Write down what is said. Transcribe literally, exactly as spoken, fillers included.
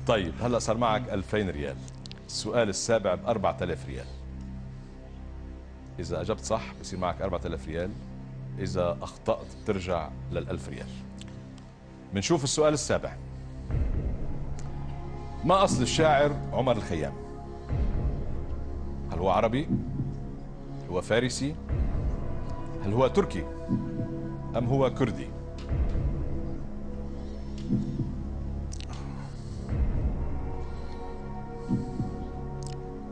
طيب هلا صار معك ألفين ريال. السؤال السابع ب أربعة آلاف ريال. إذا أجبت صح بصير معك أربعة آلاف ريال، إذا أخطأت بترجع للألف ريال. بنشوف السؤال السابع. ما أصل الشاعر عمر الخيام؟ هل هو عربي؟ هل هو فارسي؟ هل هو تركي؟ أم هو كردي؟